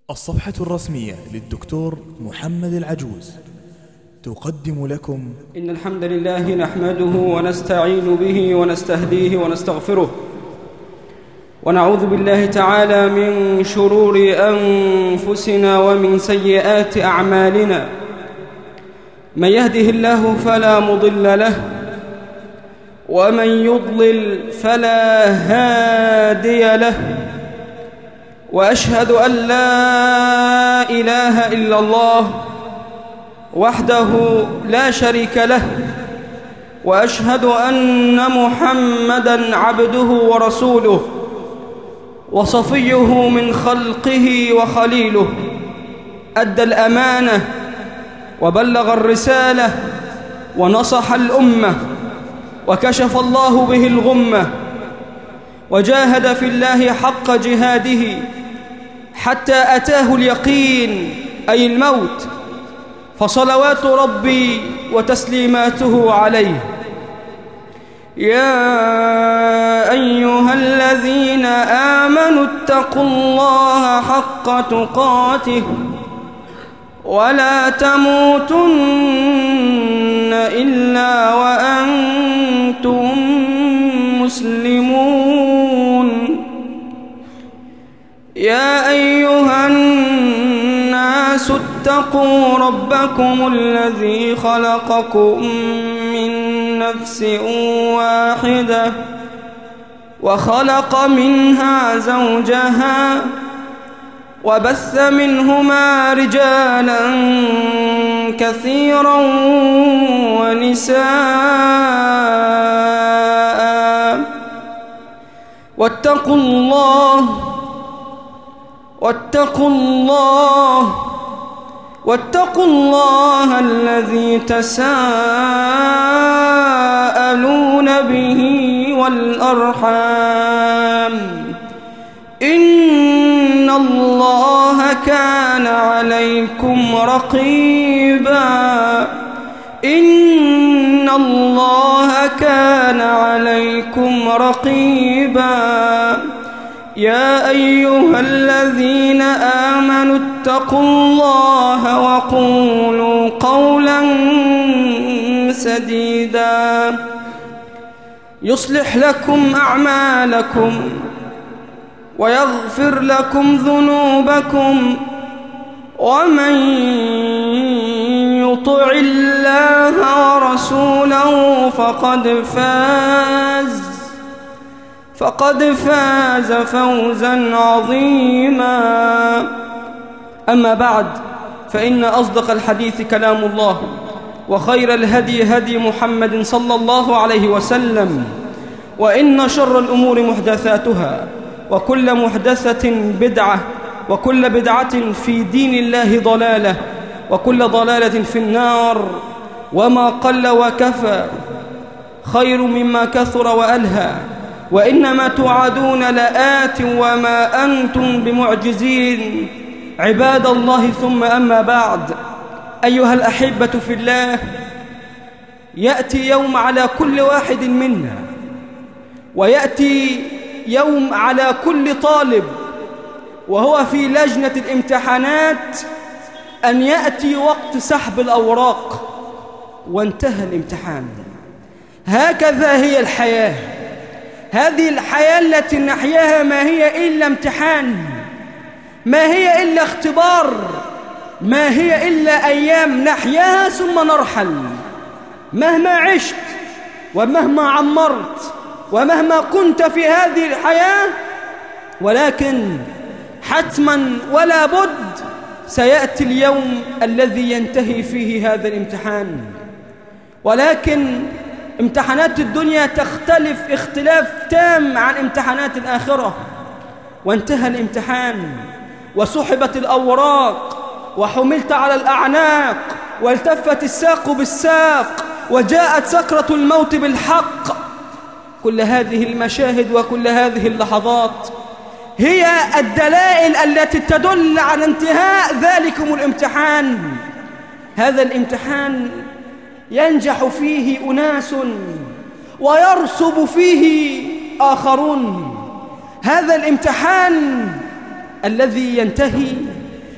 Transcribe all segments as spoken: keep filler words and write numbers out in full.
الصفحة الرسمية للدكتور محمد العجوز تقدم لكم إن الحمد لله نحمده ونستعين به ونستهديه ونستغفره، ونعوذ بالله تعالى من شرور أنفسنا ومن سيئات أعمالنا. من يهده الله فلا مضل له، ومن يضلل فلا هادي له، وأشهد أن لا إله إلا الله وحده لا شريك له، وأشهد أن محمدًا عبده ورسوله وصفيه من خلقه وخليله. أدى الأمانة وبلغ الرسالة ونصح الأمة، وكشف الله به الغمة، وجاهد في الله حق جهاده حتى أتاه اليقين أي الموت، فصلوات ربي وتسليماته عليه. يا أيها الذين آمنوا اتقوا الله حق تقاته ولا تموتن إلا وأنتم مسلمون. يا أيها الناس اتقوا ربكم الذي خلقكم من نفس واحدة وخلق منها زوجها وبث منهما رجالا كثيرا ونساء، واتقوا الله واتقوا الله واتقوا الله الذي تساءلون به والأرحام، إن الله كان عليكم رقيبا إن الله كان عليكم رقيبا. يا أيها الذين آمنوا اتقوا الله وقولوا قولا سديدا يصلح لكم أعمالكم ويغفر لكم ذنوبكم، ومن يطع الله ورسوله فقد فاز فقد فاز فوزا عظيما. أما بعد، فإن أصدق الحديث كلام الله، وخير الهدي هدي محمد صلى الله عليه وسلم، وإن شر الأمور محدثاتها، وكل محدثة بدعة، وكل بدعة في دين الله ضلالة، وكل ضلالة في النار. وما قل وكفى خير مما كثر وألهى، وإنما توعدون لآت وما أنتم بمعجزين. عباد الله، ثم أما بعد، أيها الأحبة في الله، يأتي يوم على كل واحد منا، ويأتي يوم على كل طالب وهو في لجنة الامتحانات أن يأتي وقت سحب الأوراق وانتهى الامتحان. هكذا هي الحياة. هذه الحياة التي نحياها ما هي إلا امتحان، ما هي إلا اختبار، ما هي إلا أيام نحياها ثم نرحل. مهما عشت ومهما عمرت ومهما كنت في هذه الحياة، ولكن حتما ولا بد سيأتي اليوم الذي ينتهي فيه هذا الامتحان. ولكن امتحانات الدنيا تختلف اختلاف تام عن امتحانات الآخرة. وانتهى الامتحان وسحبت الأوراق وحملت على الأعناق والتفت الساق بالساق وجاءت سكرة الموت بالحق. كل هذه المشاهد وكل هذه اللحظات هي الدلائل التي تدل على انتهاء ذلكم الامتحان. هذا الامتحان ينجح فيه أناس ويرسب فيه آخرون. هذا الامتحان الذي ينتهي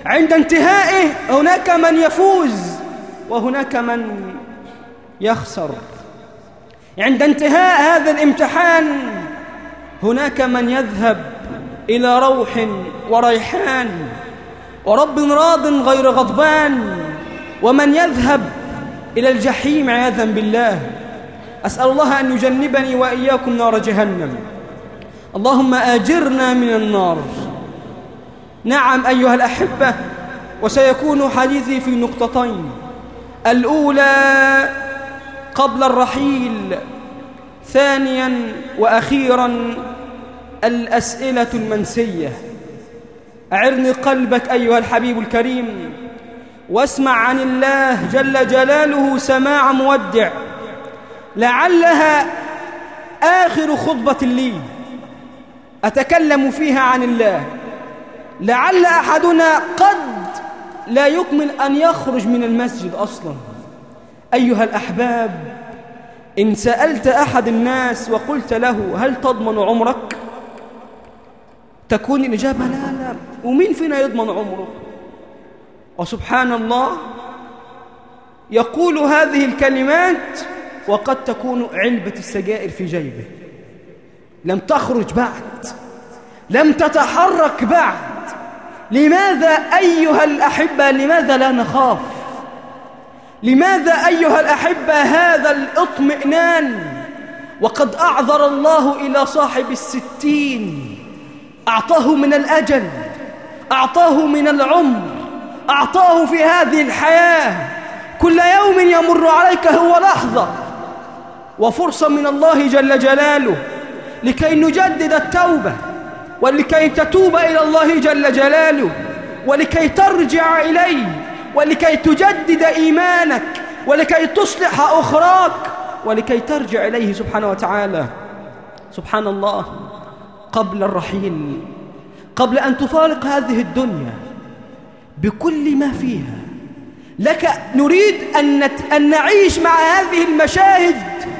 عند انتهائه هناك من يفوز وهناك من يخسر. عند انتهاء هذا الامتحان هناك من يذهب إلى روح وريحان ورب راض غير غضبان، ومن يذهب إلى الجحيم عياذا بالله. أسأل الله أن يجنبني وإياكم نار جهنم. اللهم آجرنا من النار. نعم أيها الأحبة، وسيكون حديثي في نقطتين. الأولى قبل الرحيل، ثانيا وأخيرا الأسئلة المنسية. أعرني قلبك أيها الحبيب الكريم، واسمع عن الله جل جلاله سماع مودع، لعلها آخر خطبة لي أتكلم فيها عن الله. لعل أحدنا قد لا يكمل أن يخرج من المسجد أصلا. أيها الأحباب، إن سألت أحد الناس وقلت له هل تضمن عمرك؟ تكون الإجابة لا لا. ومين فينا يضمن عمره؟ وسبحان الله يقول هذه الكلمات وقد تكون علبة السجائر في جيبه، لم تخرج بعد، لم تتحرك بعد. لماذا أيها الأحبة؟ لماذا لا نخاف؟ لماذا أيها الأحبة هذا الاطمئنان وقد أعذر الله إلى صاحب الستين، أعطاه من الأجل، أعطاه من العمر، أعطاه في هذه الحياة. كل يوم يمر عليك هو لحظة وفرصة من الله جل جلاله لكي نجدد التوبة، ولكي تتوب إلى الله جل جلاله، ولكي ترجع إليه، ولكي تجدد إيمانك، ولكي تصلح أخراك، ولكي ترجع إليه سبحانه وتعالى. سبحان الله، قبل الرحيل، قبل أن تفارق هذه الدنيا بكل ما فيها، لك نريد أن, نت... أن نعيش مع هذه المشاهد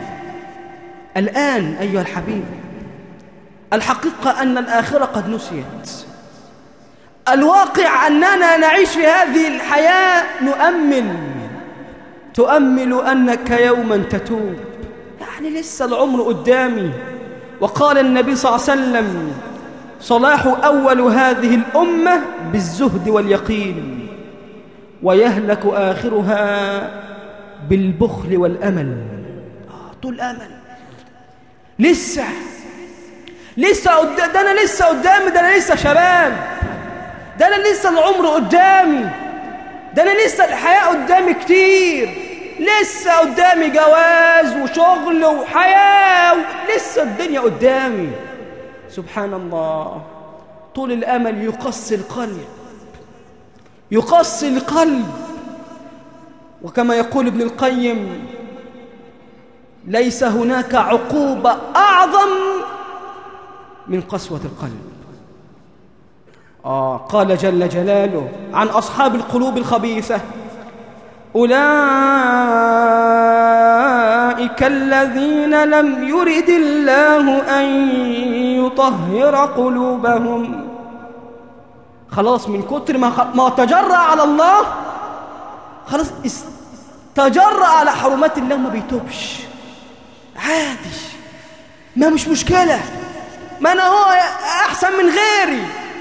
الآن أيها الحبيب. الحقيقة أن الآخرة قد نسيت. الواقع أننا نعيش في هذه الحياة نؤمل تؤمل أنك يوما تتوب، يعني لسه العمر قدامي. وقال النبي صلى الله عليه وسلم: صلاح أول هذه الأمة بالزهد واليقين، ويهلك آخرها بالبخل والأمل. آه طول أمل. لسه لسه قد... ده أنا لسه قدامي، ده أنا لسه شباب، ده أنا لسه العمر قدامي، ده أنا لسه الحياة قدامي كتير، لسه قدامي جواز وشغل وحياة، لسه الدنيا قدامي. سبحان الله، طول الأمل يقسي القلب، يقسي القلب. وكما يقول ابن القيم: ليس هناك عقوبة أعظم من قسوة القلب. آه قال جل جلاله عن أصحاب القلوب الخبيثة: أولئك الذين لم يرد الله أن يطهر قلوبهم. خلاص من كتر ما, ما تجرأ على الله، خلاص تجرأ على حرمات الله، ما بيتوبش، عادي، ما مش مشكلة، ما أنا هو أحسن من غيري.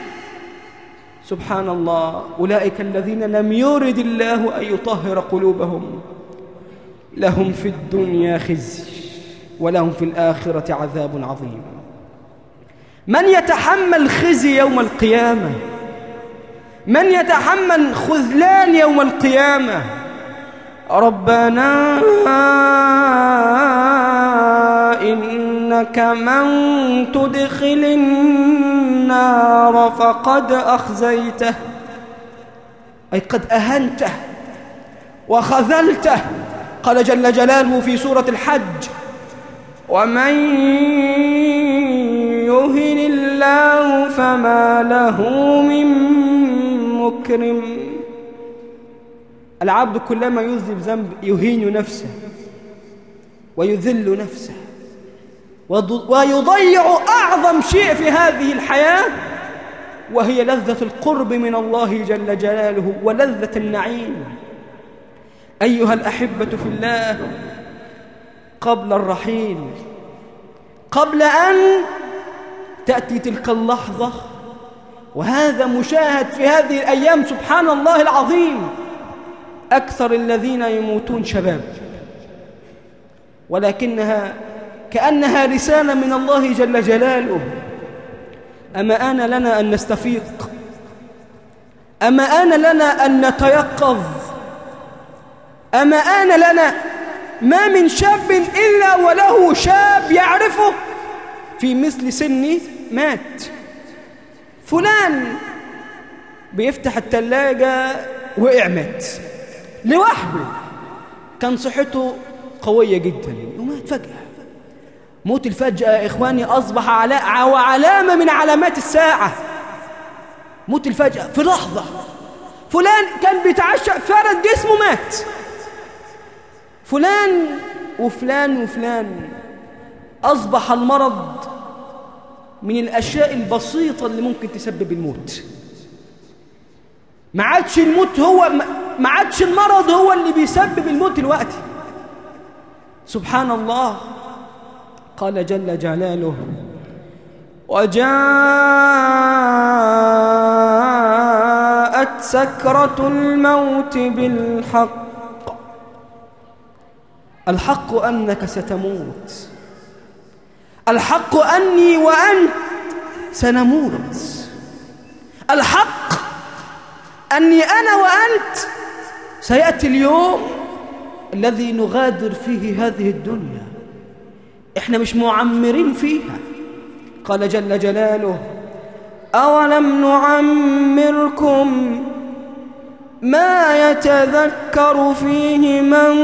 سبحان الله، أولئك الذين لم يرد الله أن يطهر قلوبهم لهم في الدنيا خزي ولهم في الآخرة عذاب عظيم. من يتحمل خزي يوم القيامة؟ من يتحمل خذلان يوم القيامة؟ ربنا إنك من تدخل النار فقد أخزيته، أي قد أهنته وخذلته. قال جل جلاله في سورة الحج: ومن يهن الله فما له من مكرم. العبد كلما يذنب ذنب يهين نفسه ويذل نفسه ويضيع أعظم شيء في هذه الحياة وهي لذة القرب من الله جل جلاله ولذة النعيم. أيها الأحبة في الله، قبل الرحيل، قبل أن تأتي تلك اللحظة، وهذا مشاهد في هذه الأيام سبحان الله العظيم، أكثر الذين يموتون شباب، ولكنها كأنها رسالة من الله جل جلاله. أما آن لنا أن نستفيق، أما آن لنا أن نتيقظ، أما آن لنا. ما من شاب إلا وله شاب يعرفه في مثل سني مات. فلان بيفتح الثلاجة وقع مات لوحده، كان صحته قوية جدا ومات فجأة. موت الفجأة يا إخواني أصبح علامة من علامات الساعة. موت الفجأة في لحظة. فلان كان بيتعشى فرد جسمه مات. فلان وفلان وفلان. أصبح المرض من الأشياء البسيطة اللي ممكن تسبب الموت. ما عادش الموت هو ما عادش المرض هو اللي بيسبب الموت دلوقتي. سبحان الله. قال جل جلاله: وجاءت سكرة الموت بالحق. الحق أنك ستموت، الحق أني وأنت سنموت، الحق أني أنا وأنت سيأتي اليوم الذي نغادر فيه هذه الدنيا. إحنا مش معمرين فيها. قال جل جلاله: أولم نعمركم ما يتذكر فيه من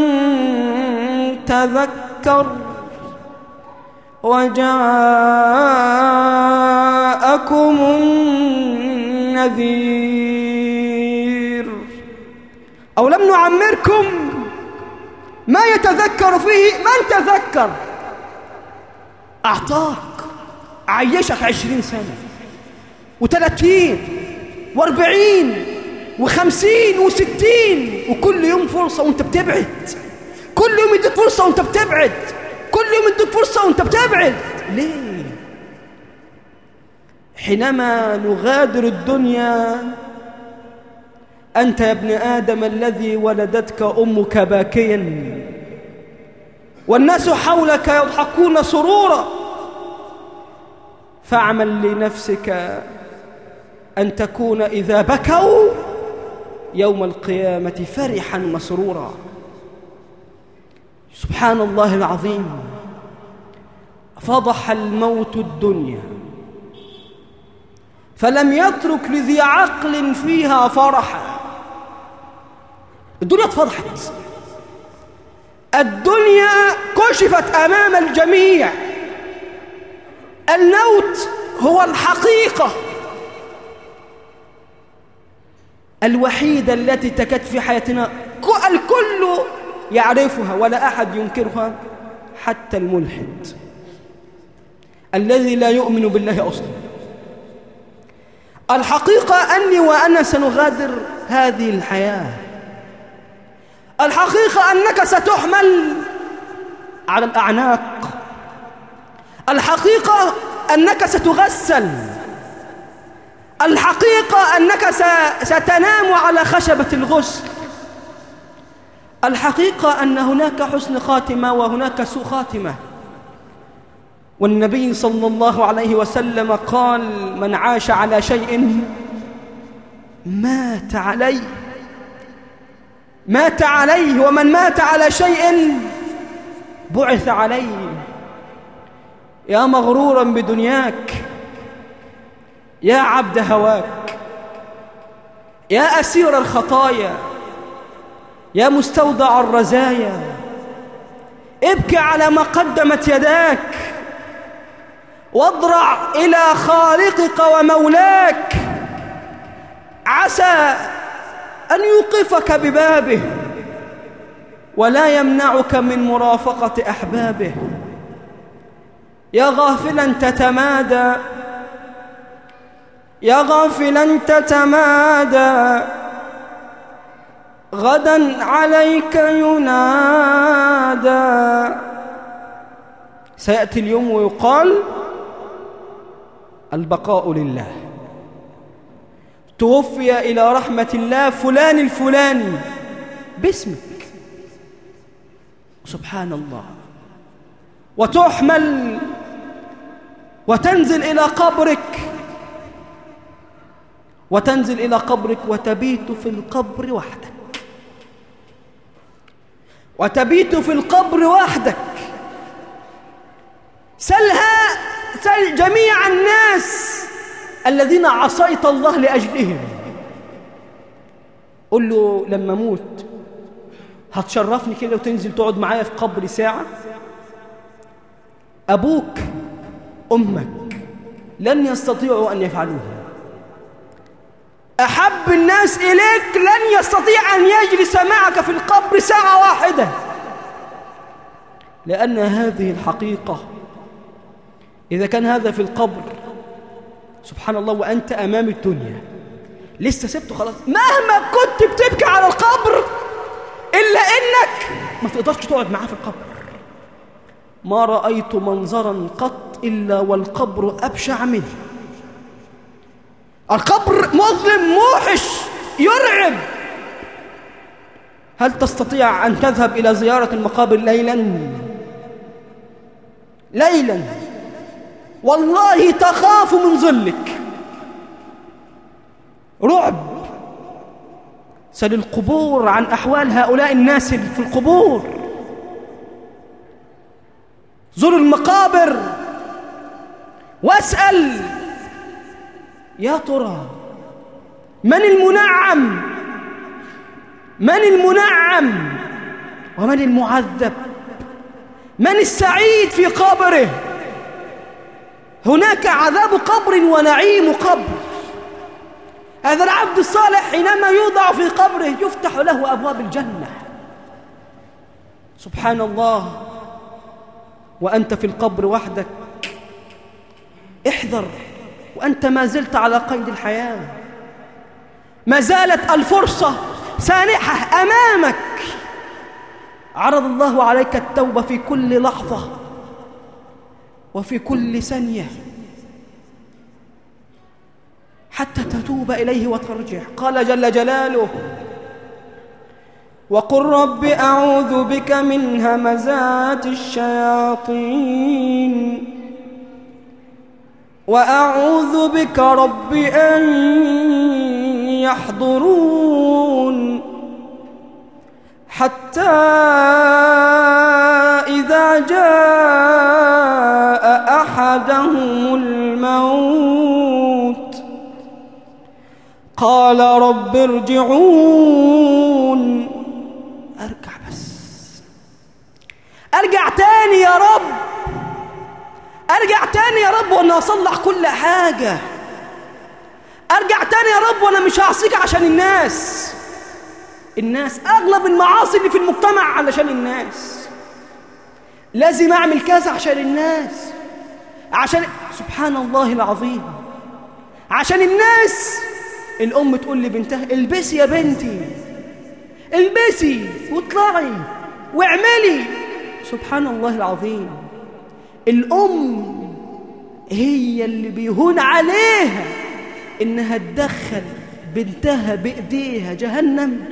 تذكر وجاءكم النذير. أولم نعمركم ما يتذكر فيه من تذكر. أعطاك عيشك عشرين سنة وثلاثين واربعين وخمسين وستين، وكل يوم فرصة وانت بتبعد. كل يوم يديك فرصة وانت بتبعد. كل يوم يديك فرصة وانت بتبعد. ليه؟ حينما نغادر الدنيا، أنت يا ابن آدم الذي ولدتك أمك باكيا والناس حولك يضحكون سرورا، فاعمل لنفسك أن تكون إذا بكوا يوم القيامة فرحا مسرورا. سبحان الله العظيم. فضح الموت الدنيا فلم يترك لذي عقل فيها فرحا. الدنيا اتفضحت، الدنيا كشفت أمام الجميع. الموت هو الحقيقة الوحيدة التي تكاد في حياتنا الكل يعرفها ولا أحد ينكرها، حتى الملحد الذي لا يؤمن بالله أصلا. الحقيقة أني وأنا سنغادر هذه الحياة. الحقيقة أنك ستحمل على الأعناق. الحقيقة أنك ستغسل. الحقيقة أنك ستنام على خشبة الغسل. الحقيقة أن هناك حسن خاتمة وهناك سوء خاتمة. والنبي صلى الله عليه وسلم قال: من عاش على شيء مات عليه، مات عليه، ومن مات على شيء بعث عليه. يا مغرورا بدنياك، يا عبد هواك، يا أسير الخطايا، يا مستودع الرزايا، ابكي على ما قدمت يداك واضرع إلى خالقك ومولاك، عسى أن يوقفك ببابه ولا يمنعك من مرافقة أحبابه. يا غافلا تتمادى يا غافلا تتمادى غدا عليك ينادى. سيأتي اليوم ويقال البقاء لله، توفي إلى رحمة الله فلان الفلاني باسمك، سبحان الله، وتحمل وتنزل إلى قبرك وتنزل إلى قبرك وتبيت في القبر وحدك، وتبيت في القبر وحدك. سلها سل جميع الناس الذين عصيت الله لأجلهم، قل له لما موت هتشرفني كده وتنزل تقعد معايا في قبري ساعة؟ أبوك أمك لن يستطيعوا أن يفعلوها. أحب الناس إليك لن يستطيع أن يجلس معك في القبر ساعة واحدة، لأن هذه الحقيقة إذا كان هذا في القبر سبحان الله وأنت أمام الدنيا لسه سبته خلاص، مهما كنت بتبكي على القبر إلا إنك ما تقدرش تقعد معاه في القبر. ما رأيت منظرا قط إلا والقبر أبشع منه. القبر مظلم موحش يرعب. هل تستطيع أن تذهب إلى زيارة المقابر ليلا ليلا والله تخاف من ظلك، رعب. سل القبور عن أحوال هؤلاء الناس في القبور، زر المقابر واسأل يا ترى من المنعم من المنعم ومن المعذب، من السعيد في قبره. هناك عذاب قبر ونعيم قبر. هذا العبد الصالح حينما يوضع في قبره يفتح له أبواب الجنة، سبحان الله. وأنت في القبر وحدك احذر، وأنت ما زلت على قيد الحياة، ما زالت الفرصة سانحة أمامك. عرض الله عليك التوبة في كل لحظة وفي كل ثانية حتى تتوب إليه وترجع. قال جل جلاله: وقل رب أعوذ بك من همزات الشياطين وأعوذ بك رب أن يحضرون، حتى إذا جاء أحدهم الموت قال رب ارجعون. أرجع بس، أرجع تاني يا رب، أرجع تاني يا رب وأنا أصلح كل حاجة، أرجع تاني يا رب وأنا مش هعصيك عشان الناس. الناس أغلب المعاصي اللي في المجتمع علشان الناس، لازم أعمل كذا عشان الناس، عشان سبحان الله العظيم، عشان الناس. الأم تقول لبنتها: البسي يا بنتي، البسي واطلعي واعملي. سبحان الله العظيم. الأم هي اللي بيهون عليها إنها تدخل بنتها بإيديها جهنم،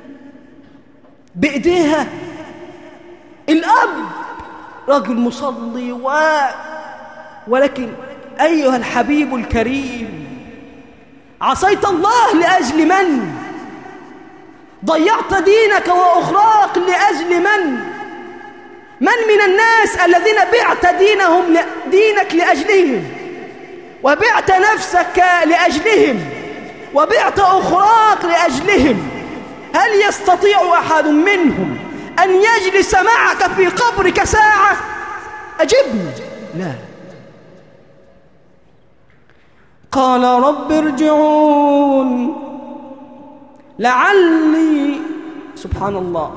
بإيديها. الأب رجل مصلي و... ولكن أيها الحبيب الكريم، عصيت الله لأجل من؟ ضيعت دينك وأخلاق لأجل من؟ من من الناس الذين بعت دينهم دينك لأجلهم، وبعت نفسك لأجلهم، وبعت أخلاق لأجلهم؟ هل يستطيع أحد منهم أن يجلس معك في قبرك ساعة؟ أجبني. لا. قال رب ارجعون لعلي. سبحان الله.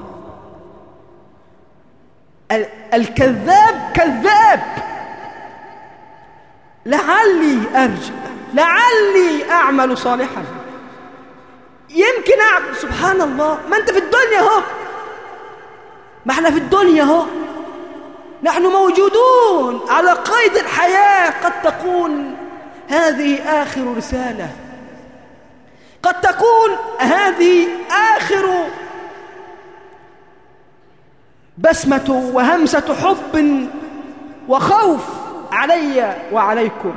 الكذاب كذاب. لعلي أرجع لعلي أعمل صالحا، يمكن أعمل. سبحان الله، ما أنت في الدنيا هو، ما احنا في الدنيا هو، نحن موجودون على قيد الحياة. قد تكون هذه آخر رسالة، قد تكون هذه آخر بسمة وهمسة حب وخوف علي وعليكم.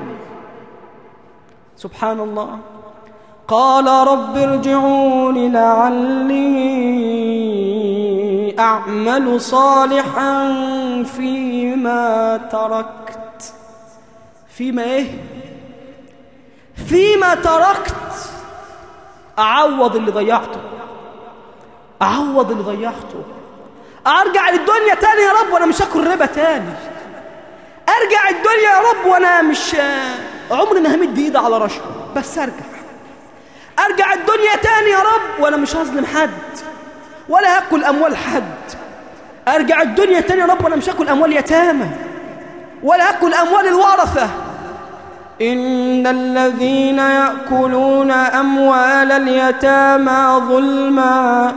سبحان الله. قال رب ارجعون لعلي أعمل صالحا فيما تركت. فيما إيه؟ فيما تركت. أعوض اللي ضيعته، أعوض اللي ضيعته. أرجع للدنيا تاني يا رب وأنا مش هاكل ربا تاني. أرجع الدنيا يا رب وأنا مش عمري ما همد إيدي على رشوة، بس أرجع. أرجع الدنيا تاني يا رب وأنا مش هظلم حد ولا هاكل أموال حد. أرجع الدنيا تاني يا رب وأنا مش هاكل أموال يتامى ولا هاكل أموال الورثة. إن الذين يأكلون أموال اليتامى ظلما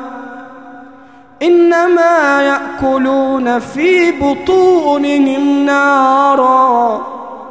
إنما يأكلون في بطونهم نارا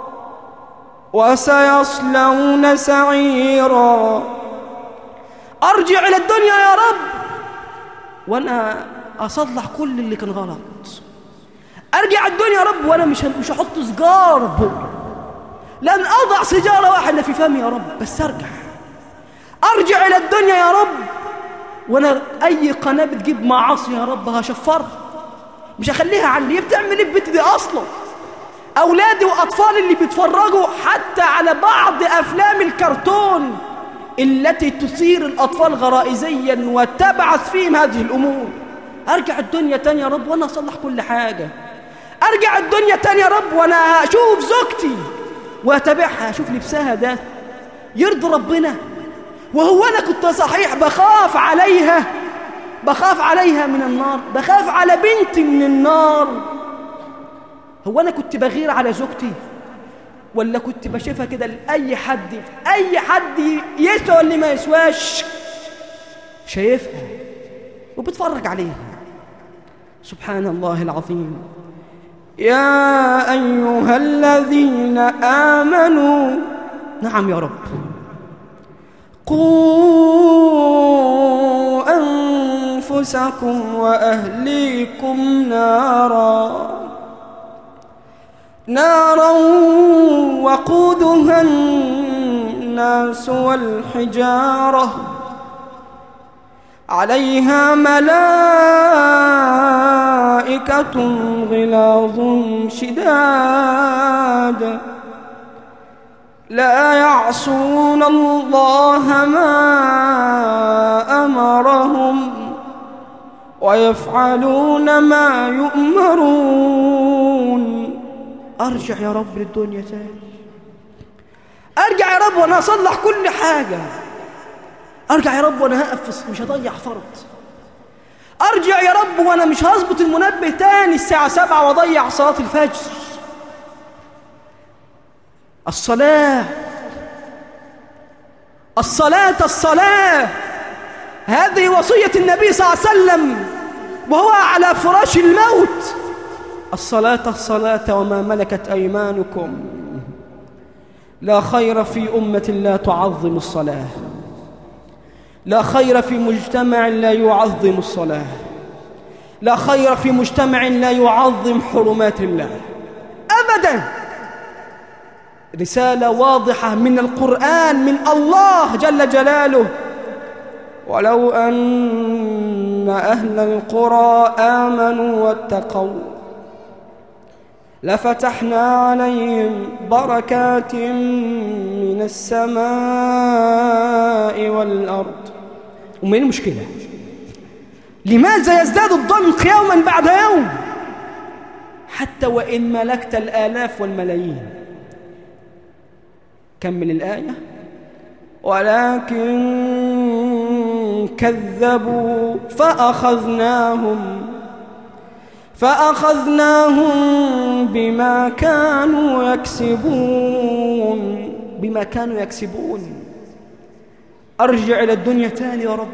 وسيصلون سعيرا. أرجع إلى الدنيا يا رب وأنا أصلح كل اللي كان غلط. أرجع الدنيا يا رب وأنا مش مش هحط سجارة بقى، لن أضع سجارة واحدة في فمي يا رب، بس أرجع. أرجع إلى الدنيا يا رب وأنا أي قناة بتجيب معاصي يا رب هشفرها، مش هخليها على اللي بتعمل إيه في بيتي دي أصلا. أولادي وأطفالي اللي بيتفرجوا حتى على بعض أفلام الكرتون التي تثير الأطفال غرائزيا وتبعث فيهم هذه الأمور. أرجع الدنيا تاني يا رب وأنا أصلح كل حاجة. أرجع الدنيا تاني يا رب وأنا أشوف زوجتي وأتابعها، أشوف لبسها ده يرضي ربنا. وهو أنا كنت صحيح بخاف عليها، بخاف عليها من النار، بخاف على بنتي من النار. هو أنا كنت بغير على زوجتي ولا كنت بشوفها كده لأي حد، أي حد يسوى اللي ما يسواش شايفها وبتفرج عليها. سبحان الله العظيم. يا أيها الذين آمنوا، نعم يا رب، قوا أنفسكم وأهليكم نارا نارا وقودها الناس والحجارة عليها ملائكة غلاظ شداد لا يعصون الله ما أمرهم ويفعلون ما يؤمرون. أرجع يا رب للدنيا تاني، أرجع يا رب وأنا أصلح كل حاجة. أرجع يا رب وأنا هقف مش هضيع فرض. أرجع يا رب وأنا مش هظبط المنبه تاني الساعة سبعة وأضيع صلاة الفجر. الصلاة الصلاة الصلاة هذه وصية النبي صلى الله عليه وسلم وهو على فراش الموت. الصلاة الصلاة وما ملكت أيمانكم. لا خير في أمة لا تعظم الصلاة، لا خير في مجتمع لا يعظم الصلاة، لا خير في مجتمع لا يعظم حرمات الله أبدا. رسالة واضحة من القرآن من الله جل جلاله. ولو أن أهل القرى آمنوا واتقوا لفتحنا عليهم بركات من السماء والأرض. وما المشكلة؟ لماذا يزداد الضنك يوما بعد يوم حتى وإن ملكت الآلاف والملايين؟ كمل الآية. ولكن كذبوا فأخذناهم فأخذناهم بما كانوا يكسبون. بما كانوا يكسبون. أرجع إلى الدنيا تاني يا رب،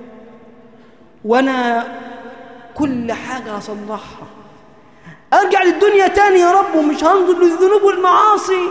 وأنا كل حاجة هصلحها. أرجع للدنيا تاني يا رب ومش هنظر للذنوب والمعاصي،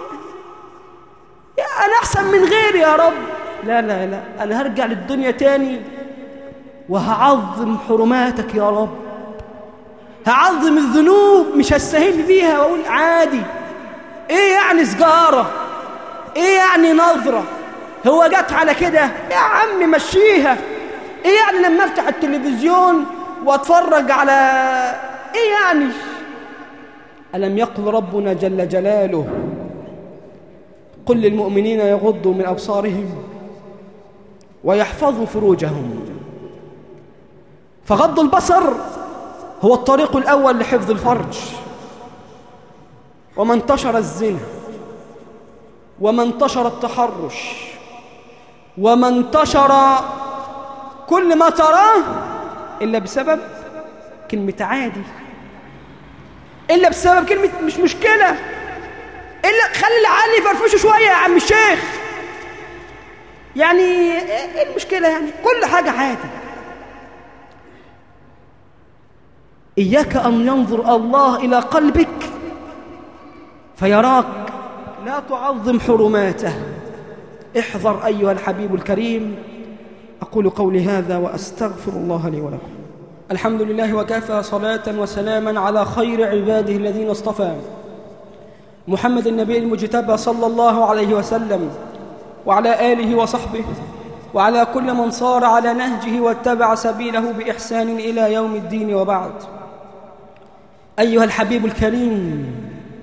يا أنا أحسن من غيري يا رب. لا لا لا، أنا هرجع للدنيا تاني وهعظم حرماتك يا رب، هعظم الذنوب، مش هستهين بيها وأقول عادي. إيه يعني سجارة؟ إيه يعني نظرة؟ هو جت على كده؟ يا عم مشيها. إيه يعني لما أفتح التلفزيون وأتفرج على إيه يعني؟ ألم يقل ربنا جل جلاله قل للمؤمنين يغضوا من أبصارهم ويحفظوا فروجهم؟ فغض البصر هو الطريق الأول لحفظ الفرج. وما انتشر الزنا وما انتشر التحرش وما انتشر كل ما تراه إلا بسبب كلمة عادي، إلا بسبب كلمة مش مشكلة، إلا خلي العقل يفرفشه شوية يا عم الشيخ. يعني إيه المشكلة؟ يعني كل حاجة عادي. إياك أن ينظر الله إلى قلبك فيراك لا تعظم حرماته. احذر أيها الحبيب الكريم. أقول قولي هذا وأستغفر الله لي ولكم. الحمد لله وكفى، صلاة وسلاما على خير عباده الذين اصطفى، محمد النبي المجتبى صلى الله عليه وسلم، وعلى آله وصحبه، وعلى كل من صار على نهجه واتبع سبيله بإحسان إلى يوم الدين. وبعد، أيها الحبيب الكريم،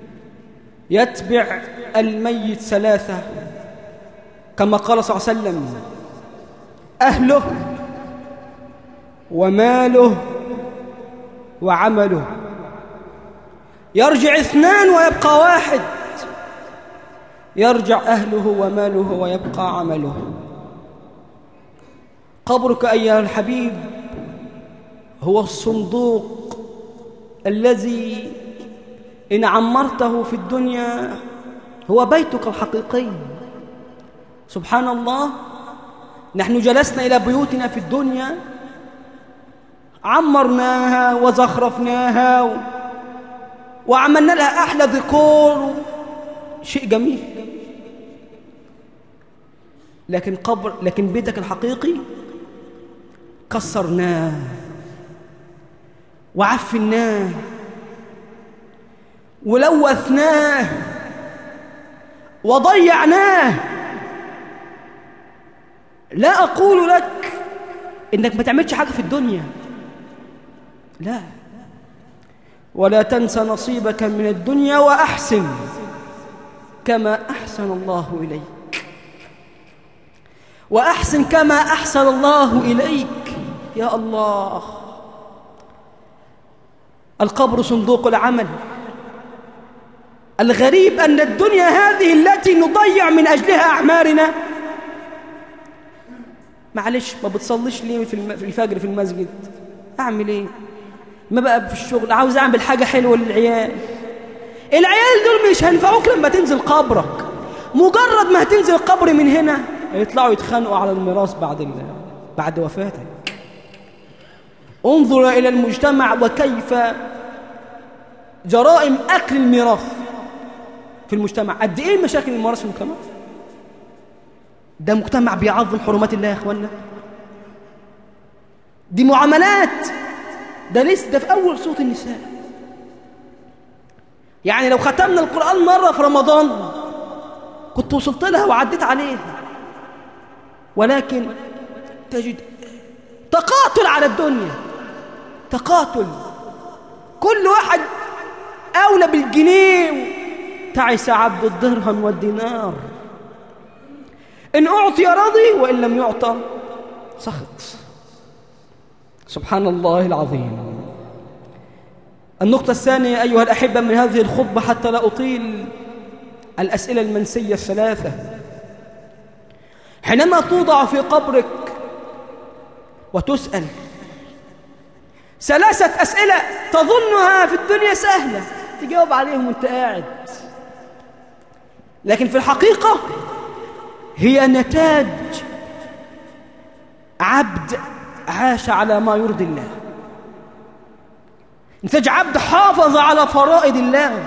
يتبع الميت ثلاثة كما قال صلى الله عليه وسلم: أهله وماله وعمله. يرجع اثنان ويبقى واحد، يرجع أهله وماله ويبقى عمله. قبرك أيها الحبيب هو الصندوق الذي إن عمرته في الدنيا هو بيتك الحقيقي. سبحان الله، نحن جلسنا إلى بيوتنا في الدنيا، عمرناها وزخرفناها و... وعملنا لها أحلى ديكور، شيء جميل. لكن قبر لكن بيتك الحقيقي كسرناه وعفناه ولوثناه وضيعناه. لا أقول لك إنك ما تعملش حاجة في الدنيا، لا، ولا تنسى نصيبك من الدنيا وأحسن كما أحسن الله إليك، وأحسن كما أحسن الله إليك. يا الله، القبر صندوق العمل. الغريب أن الدنيا هذه التي نضيع من أجلها أعمارنا، معلش ما بتصليش ليه في الفجر في المسجد؟ أعمل إيه؟ ما بقى في الشغل عاوز أعمل حاجة حلوة للعيال. العيال دول مش هينفعوك لما تنزل قبرك. مجرد ما هتنزل القبر من هنا هيطلعوا يتخانقوا على الميراث بعد بعد وفاتك. انظر إلى المجتمع وكيف جرائم أكل الميراث في المجتمع. قد إيه مشاكل الميراث في المجتمع؟ ده مجتمع بيعظم حرمات الله يا إخوانا. دي معاملات، ده لسه ده في أول سورة النساء. يعني لو ختمنا القرآن مرة في رمضان كنت وصلت لها وعديت عليها، ولكن تجد تقاتل على الدنيا، تقاتل، كل واحد أولى بالجنيه. تعس عبد الدرهم والدينار، إن أعطي رضي وإن لم يعطى سخط. سبحان الله العظيم. النقطة الثانية أيها الأحبة من هذه الخطبة حتى لا أطيل، الأسئلة المنسية الثلاثة. حينما توضع في قبرك وتسأل ثلاثة أسئلة تظنها في الدنيا سهلة تجاوب عليهم وانت قاعد. لكن في الحقيقة هي نتاج عبد عاش على ما يرضي الله، نتاج عبد حافظ على فرائض الله،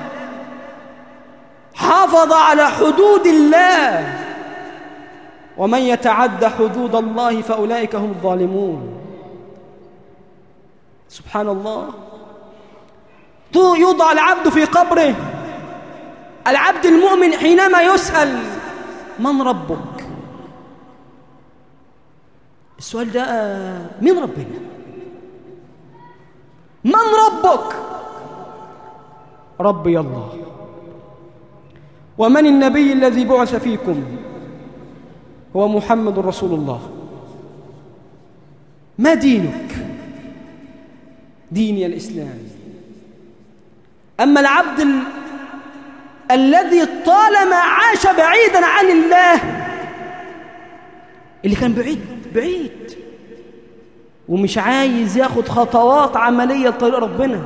حافظ على حدود الله. ومن يتعد حدود الله فأولئك هم الظالمون. سبحان الله. يوضع العبد في قبره، العبد المؤمن حينما يسأل من ربك؟ السؤال ده من ربنا؟ من ربك؟ ربي الله. ومن النبي الذي بعث فيكم؟ هو محمد رسول الله. ما دينك؟ ديني الإسلام. أما العبد ال... الذي طالما عاش بعيدا عن الله، اللي كان بعيد بعيد ومش عايز ياخد خطوات عملية لطريق ربنا،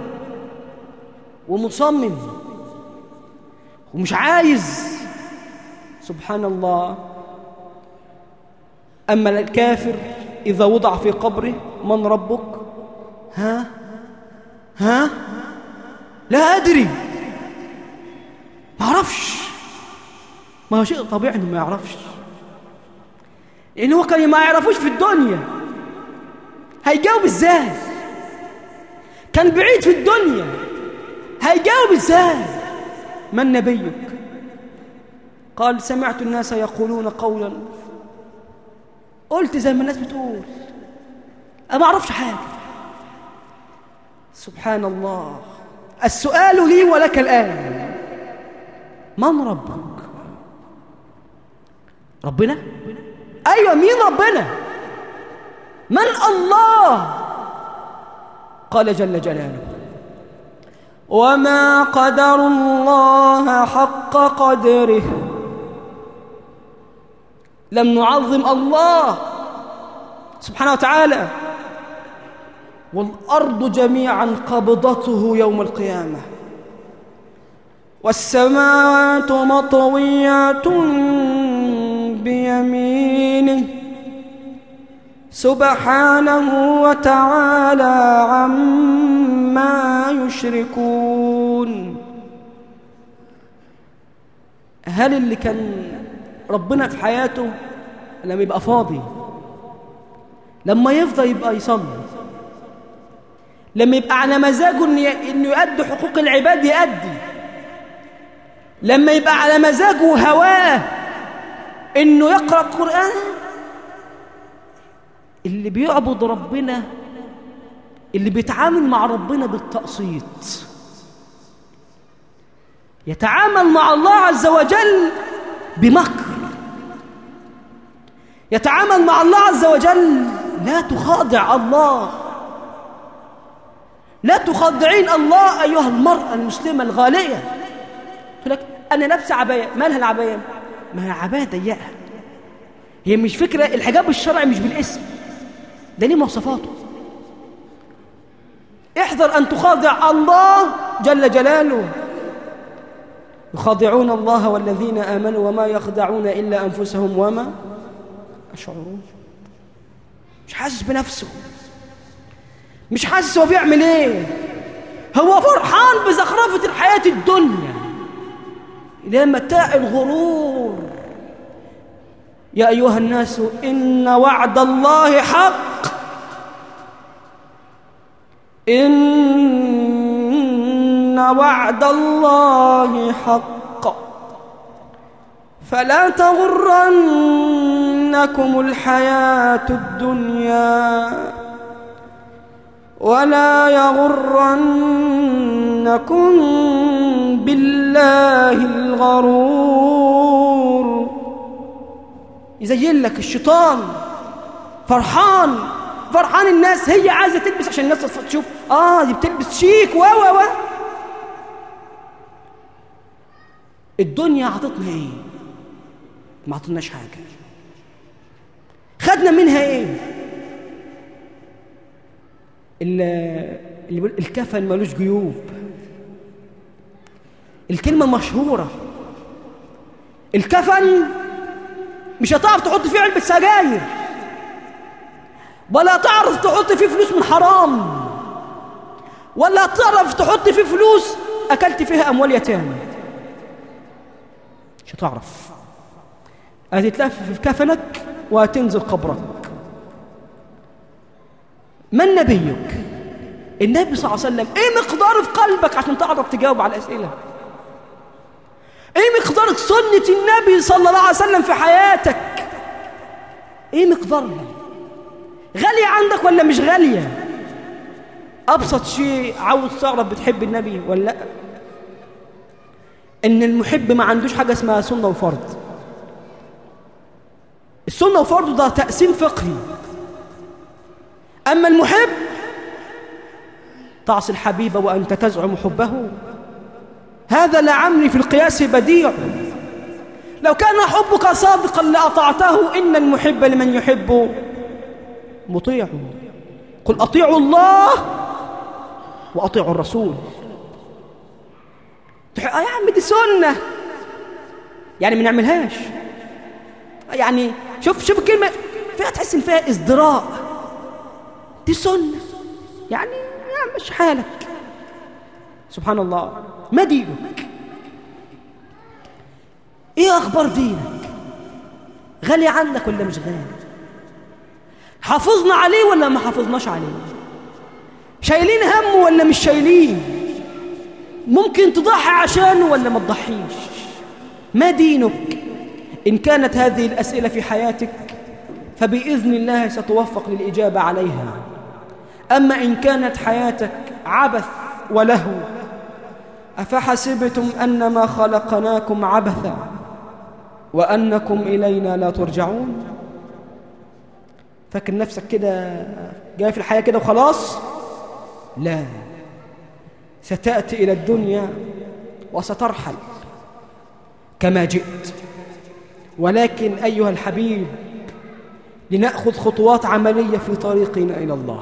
ومصمم ومش عايز، سبحان الله. أما الكافر إذا وضع في قبره من ربك؟ ها ها لا أدري، ما أعرفش. ما هو شيء طبيعي إنه ما يعرفش، لأن هو كان ما يعرفوش في الدنيا، هيجاوب إزاي؟ كان بعيد في الدنيا، هيجاوب إزاي؟ من نبيك؟ قال سمعت الناس يقولون قولا، قلت زي ما الناس بتقول، أنا ما أعرفش حاجة. سبحان الله. السؤال لي ولك الآن، من ربك؟ ربنا؟ أيوة، مين ربنا؟ من الله؟ قال جل جلاله وما قدر الله حق قدره. لم نعظم الله سبحانه وتعالى. والأرض جميعا قبضته يوم القيامة، والسماوات مطويات بيمينه سبحانه وتعالى عما يشركون. هل اللي كان ربنا في حياته لما يبقى فاضي، لما يفضى يبقى يصلي، لما يبقى على مزاجه انه يؤدي حقوق العباد يؤدي، لما يبقى على مزاجه هواه انه يقرأ القرآن؟ اللي بيعبد ربنا، اللي بيتعامل مع ربنا بالتقسيط، يتعامل مع الله عز وجل بمكر، يتعامل مع الله عز وجل. لا تخادع الله، لا تخادعين الله أيها المرأة المسلمة الغالية. تقول لك أنا نفسي عباية، مالها العباية؟ ما هي عباية ضيقة، هي مش فكرة. الحجاب الشرعي مش بالاسم ده، ليه مواصفاته. احذر أن تخادع الله جل جلاله. يخادعون الله والذين آمنوا وما يخدعون إلا أنفسهم وما يشعرون. مش حاسس بنفسه، مش حاسس هو بيعمل ايه، هو فرحان بزخرفة الحياة الدنيا إلى متاع الغرور. يا أيها الناس إن وعد الله حق، إن وعد الله حق فلا تغرنكم الحياة الدنيا ولا يغرنكم بالله الغرور. يزين لك الشيطان فرحان فرحان الناس، هي عايزة تلبس عشان الناس تشوف آه دي بتلبس شيك و و و الدنيا عطتنا ايه؟ ما عطتناش حاجة. خدنا منها ايه؟ الكفن ملوش جيوب. الكلمة مشهورة، الكفن مش هتعرف تحط فيه علبة سجاير، ولا تعرف تحط فيه فلوس من حرام، ولا تعرف تحط فيه فلوس أكلت فيها أموال يتامى. مش هتعرف. هتتلف في كفنك وهتنزل قبرك. من نبيك؟ النبي صلى الله عليه وسلم. ايه مقدار في قلبك عشان تعرف تجاوب على الأسئلة؟ ايه مقدار سنة النبي صلى الله عليه وسلم في حياتك؟ ايه مقدارها؟ غالية عندك ولا مش غالية؟ أبسط شيء عاوز تعرف بتحب النبي ولا لا؟ إن المحب ما عندوش حاجة اسمها سنة وفرض. السنة وفرض ده تقسيم فقهي. أما المحب تعصي الحبيب وأنت تزعم حبه، هذا لعمري في القياس بديع. لو كان حبك صادقا لأطعته، إن المحب لمن يحب مطيع. قل أطيعوا الله وأطيعوا الرسول. يا عم دي سنة، يعني ما نعملهاش. يعني شوف شوف الكلمة فيها تحس إن فيها ازدراء. دي سنة، يعني يا مش حالك. سبحان الله. ما دينك؟ ايه اخبار دينك؟ غالي عندك ولا مش غالي؟ حافظنا عليه ولا ما حافظناش عليه؟ شايلين همه ولا مش شايلين؟ ممكن تضحي عشانه ولا ما تضحيش؟ ما دينك؟ إن كانت هذه الأسئلة في حياتك فبإذن الله ستوفق للإجابة عليها. أما إن كانت حياتك عبث ولهو، أفحسبتم أنما خلقناكم عبثا وأنكم إلينا لا ترجعون؟ فاكر نفسك كده جاي في الحياة كده وخلاص؟ لا، ستأتي إلى الدنيا وسترحل كما جئت. ولكن أيها الحبيب، لنأخذ خطوات عملية في طريقنا إلى الله.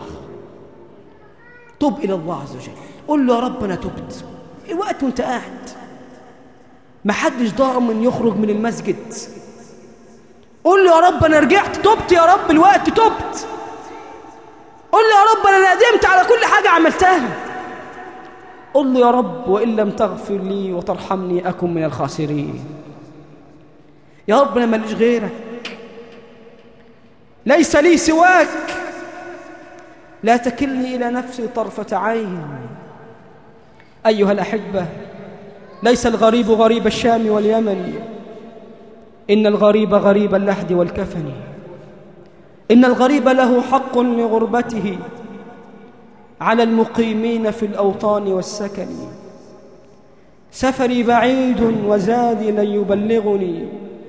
تب إلى الله عز وجل، قل له يا رب أنا تبت. الوقت وانت قاعد، ما حدش ضامن يخرج من المسجد. قل له يا رب أنا رجعت، تبت يا رب، الوقت تبت. قل له يا رب أنا ندمت على كل حاجة عملتها. قل له يا رب وإن لم تغفر لي وترحمني أكن من الخاسرين. يا رب أنا ماليش غيرك، ليس لي سواك، لا تكلني إلى نفسي طرفة عين. أيها الأحبة، ليس الغريب غريب الشام واليمن، إن الغريب غريب اللحد والكفن. إن الغريب له حق لغربته على المقيمين في الأوطان والسكن. سفري بعيد وزادي لن يبلغني،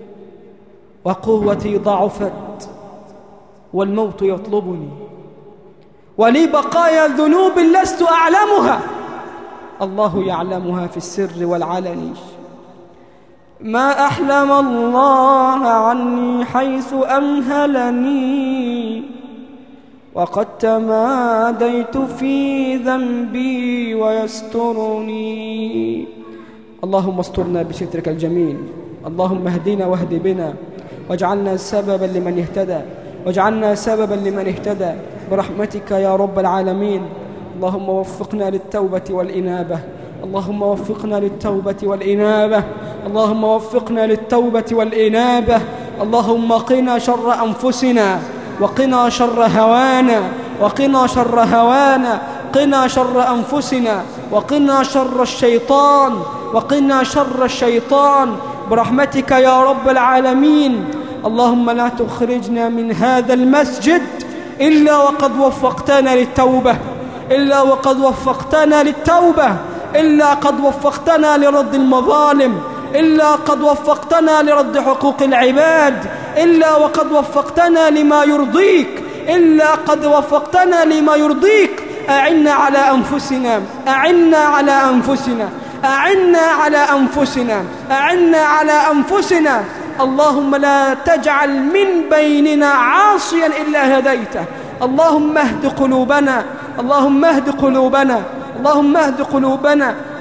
وقوتي ضعفت والموت يطلبني، ولي بقايا ذنوب لست أعلمها، الله يعلمها في السر والعلن. ما أحلم الله عني حيث أمهلني، وقد تماديت في ذنبي ويسترني. اللهم استرنا بسترك الجميل. اللهم اهدنا واهد بنا، واجعلنا سببا لمن اهتدى، واجعلنا سببا لمن اهتدى برحمتك يا رب العالمين. اللهم وفقنا للتوبة والإنابة، اللهم وفقنا للتوبة والإنابة، اللهم وفقنا للتوبة والإنابة. اللهم قنا شر أنفسنا، وقنا شر هوانا، وقنا شر هوانا، قنا شر أنفسنا، وقنا شر الشيطان، وقنا شر الشيطان برحمتك يا رب العالمين. اللهم لا تخرجنا من هذا المسجد إلا وقد وفقتنا للتوبة، إلا وقد وفقتنا للتوبة، إلا قد وفقتنا لرد المظالم، إلا قد وفقتنا لرد حقوق العباد، إلا وقد وفقتنا لما يرضيك، إلا قد وفقتنا لما يرضيك. أعنا على أنفسنا، أعنا على أنفسنا، أعنا على أنفسنا، أعنا على أنفسنا. اللهم لا تجعل من بيننا عاصيا إلا هديته. اللهم اهد قلوبنا، اللهم اهد قلوبنا، اللهم اهد قلوبنا.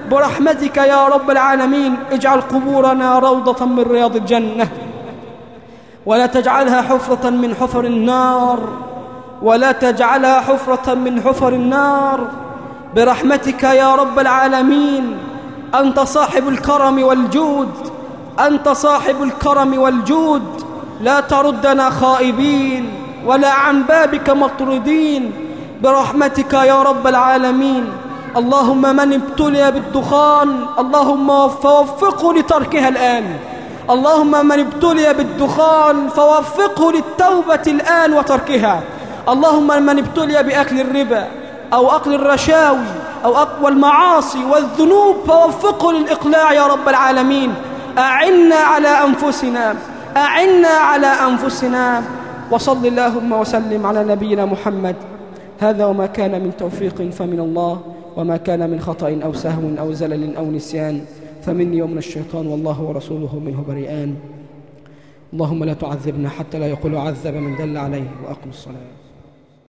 برحمتك يا رب العالمين اجعل قبورنا روضة من رياض الجنة، ولا تجعلها حفرة من حفر النار، ولا تجعلها حفرة من حفر النار برحمتك يا رب العالمين. أنت صاحب الكرم والجود، أنت صاحب الكرم والجود، لا تردنا خائبين ولا عن بابك مطردين برحمتك يا رب العالمين. اللهم من ابتلي بالدخان اللهم فوفقه لتركها الآن، اللهم من ابتلي بالدخان فوفقه للتوبة الآن وتركها. اللهم من ابتلي بأكل الربا أو أكل الرشاوي أو أقوى المعاصي والذنوب فوفقه للإقلاع يا رب العالمين. أعنا على أنفسنا، أعنا على أنفسنا. وصل اللهم وسلم على نبينا محمد. هذا وما كان من توفيق فمن الله، وما كان من خطأ أو سهو أو زلل أو نسيان فمني ومن الشيطان، والله ورسوله منه بريئان. اللهم لا تعذبنا حتى لا يقول عذب من دل عليه، وأقم الصلاة.